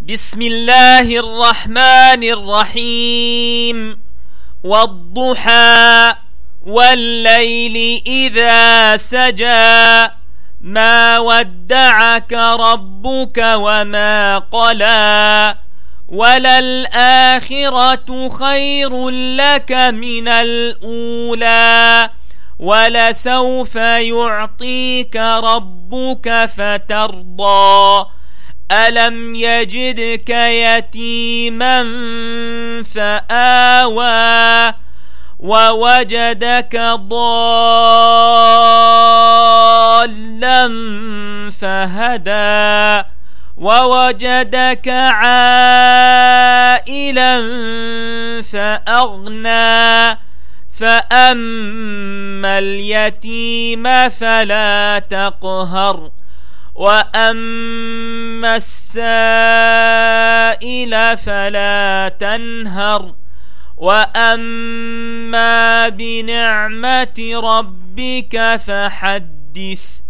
بسم الله الرحمن الرحيم. والضحى والليل إذا سجى ما ودعك ربك وما قلى وللآخرة خير لك من الأولى ولسوف يعطيك ربك فترضى ألم يجدك يتيما فآوى ووجدك ضالا فهدى ووجدك عائلا فأغنى فأما اليتيم فلا تقهر وأما السائل فلا تنهر وأما بنعمة ربك فحدث.